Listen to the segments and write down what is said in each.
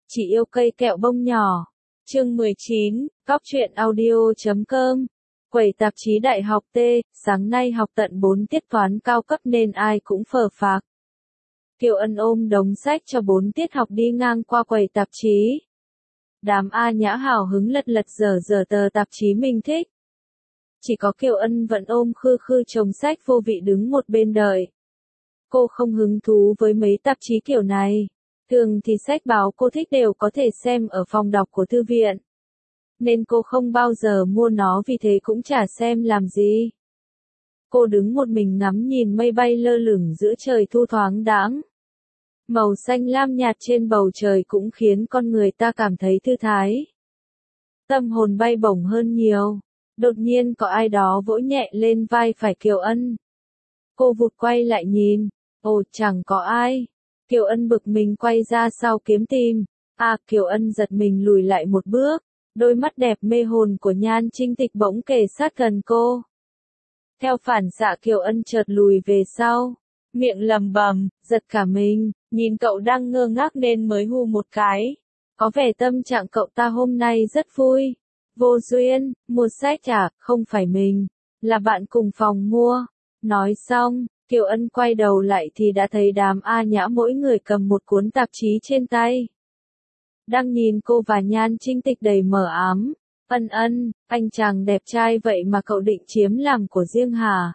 Chị yêu cây kẹo bông nhỏ. Chương 19, Cóc truyện audio.com. Quầy tạp chí Đại học T, sáng nay học tận 4 tiết toán cao cấp nên ai cũng phờ phạc. Kiều Ân ôm đống sách cho 4 tiết học đi ngang qua quầy tạp chí. Đám A Nhã hào hứng lật dở tờ tạp chí mình thích. Chỉ có Kiều Ân vẫn ôm khư khư chồng sách vô vị đứng một bên đợi. Cô không hứng thú với mấy tạp chí kiểu này. Thường thì sách báo cô thích đều có thể xem ở phòng đọc của thư viện. Nên cô không bao giờ mua nó, vì thế cũng chả xem làm gì. Cô đứng một mình ngắm nhìn mây bay lơ lửng giữa trời thu thoáng đãng. Màu xanh lam nhạt trên bầu trời cũng khiến con người ta cảm thấy thư thái. Tâm hồn bay bổng hơn nhiều. Đột nhiên có ai đó vỗ nhẹ lên vai phải Kiều Ân. Cô vụt quay lại nhìn. Ồ, chẳng có ai. Kiều Ân bực mình quay ra sau kiếm tìm. Kiều Ân giật mình lùi lại một bước. Đôi mắt đẹp mê hồn của Nhan Trinh Tịch bỗng kề sát gần cô. Theo phản xạ Kiều Ân chợt lùi về sau. Miệng lầm bầm, giật cả mình, nhìn cậu đang ngơ ngác nên mới hù một cái. Có vẻ tâm trạng cậu ta hôm nay rất vui. Vô duyên, mua sách không phải mình, là bạn cùng phòng mua. Nói xong, Kiều Ân quay đầu lại thì đã thấy đám A Nhã mỗi người cầm một cuốn tạp chí trên tay. Đang nhìn cô và Nhan Trinh Tịch đầy mờ ám. Ân, anh chàng đẹp trai vậy mà cậu định chiếm làm của riêng hả?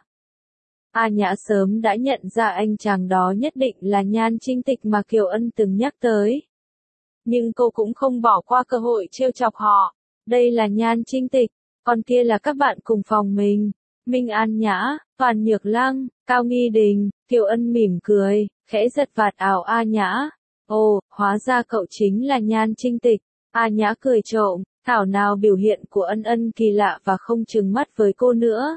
A Nhã sớm đã nhận ra anh chàng đó nhất định là Nhan Trinh Tịch mà Kiều Ân từng nhắc tới. Nhưng cô cũng không bỏ qua cơ hội trêu chọc họ. Đây là Nhan Trinh Tịch, còn kia là các bạn cùng phòng mình. Minh An Nhã, Toàn Nhược Lăng, Cao Nghi Đình. Kiều Ân mỉm cười, khẽ giật vạt áo A Nhã. Ồ, hóa ra cậu chính là Nhan Trinh Tịch. A Nhã cười trộm, thảo nào biểu hiện của Ân kỳ lạ và không trừng mắt với cô nữa.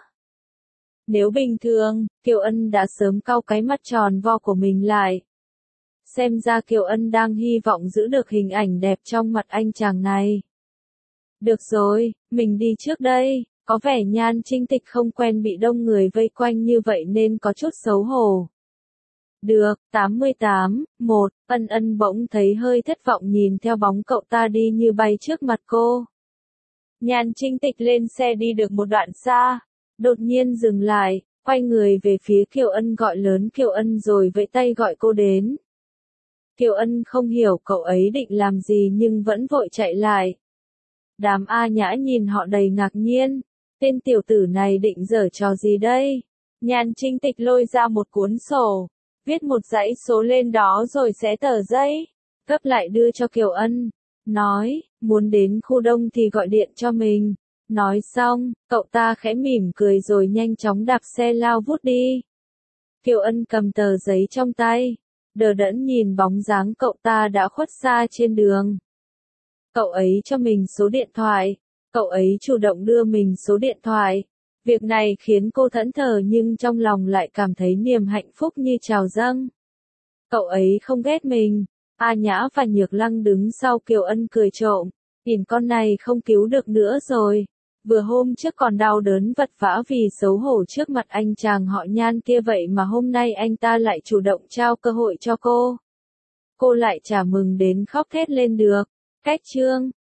Nếu bình thường, Kiều Ân đã sớm cau cái mắt tròn vo của mình lại. Xem ra Kiều Ân đang hy vọng giữ được hình ảnh đẹp trong mặt anh chàng này. Được rồi, mình đi trước đây. Có vẻ Nhan Trinh Tịch không quen bị đông người vây quanh như vậy nên có chút xấu hổ. Được, 88, 1, Ân bỗng thấy hơi thất vọng nhìn theo bóng cậu ta đi như bay trước mặt cô. Nhan Trinh Tịch lên xe đi được một đoạn xa, đột nhiên dừng lại, quay người về phía Kiều Ân gọi lớn Kiều Ân rồi vẫy tay gọi cô đến. Kiều Ân không hiểu cậu ấy định làm gì nhưng vẫn vội chạy lại. Đám A Nhã nhìn họ đầy ngạc nhiên. Tên tiểu tử này định giở trò gì đây? Nhan Trinh Tịch lôi ra một cuốn sổ, viết một dãy số lên đó rồi xé tờ giấy, gấp lại đưa cho Kiều Ân. Nói, muốn đến khu đông thì gọi điện cho mình. Nói xong, cậu ta khẽ mỉm cười rồi nhanh chóng đạp xe lao vút đi. Kiều Ân cầm tờ giấy trong tay, đờ đẫn nhìn bóng dáng cậu ta đã khuất xa trên đường. Cậu ấy cho mình số điện thoại. Cậu ấy chủ động đưa mình số điện thoại. Việc này khiến cô thẫn thờ nhưng trong lòng lại cảm thấy niềm hạnh phúc như trào dâng. Cậu ấy không ghét mình. A Nhã và Nhược Lăng đứng sau Kiều Ân cười trộm. Nhìn con này không cứu được nữa rồi. Vừa hôm trước còn đau đớn vật vã vì xấu hổ trước mặt anh chàng họ Nhan kia vậy mà hôm nay anh ta lại chủ động trao cơ hội cho cô. Cô lại chả mừng đến khóc thét lên được. Cách chương